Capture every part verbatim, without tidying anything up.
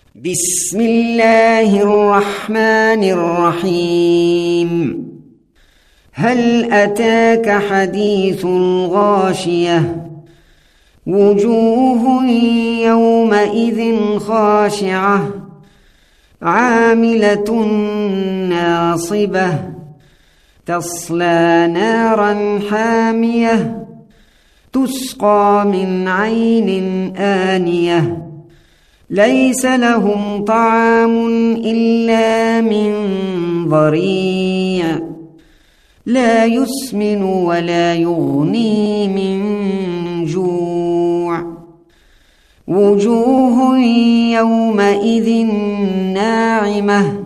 بسم الله الرحمن الرحيم. هل أتاك حديث الغاشية؟ وجوه يومئذ خاشعة عاملة ناصبة تصلى نارا حامية تسقى من عين آنية ليس لهم طعام إلا من ضريع لا يسمن ولا يغني من جوع. وجوه يومئذ ناعمة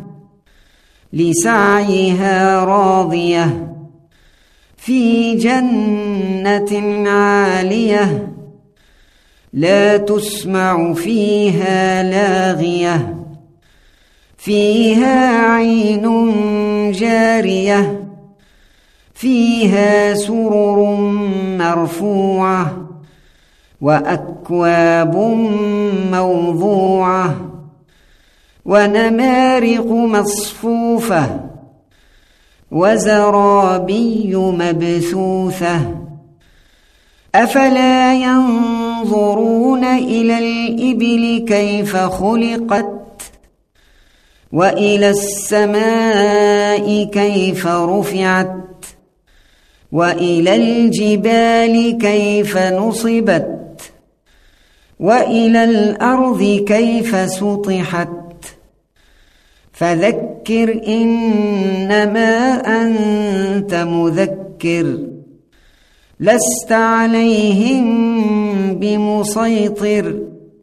لسعيها راضية في جنة عالية لا تسمع فيها لاغية فيها عين جارية فيها سرر مرفوعة وأكواب موضوعة ونمارق مصفوفة وزرابي مبثوثة. أفلا ينظرون إلى الإبل كيف خلقت وإلى السماء كيف رفعت وإلى الجبال كيف نصبت وإلى الأرض كيف سطحت. فذكر إنما أنت مذكر لست عليهم بمسيطر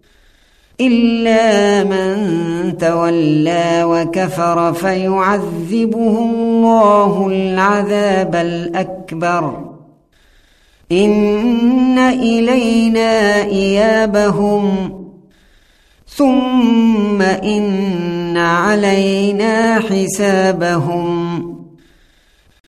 إلا من تولى وكفر فيعذبه الله العذاب الأكبر. إن إلينا إيابهم ثم إن علينا حسابهم.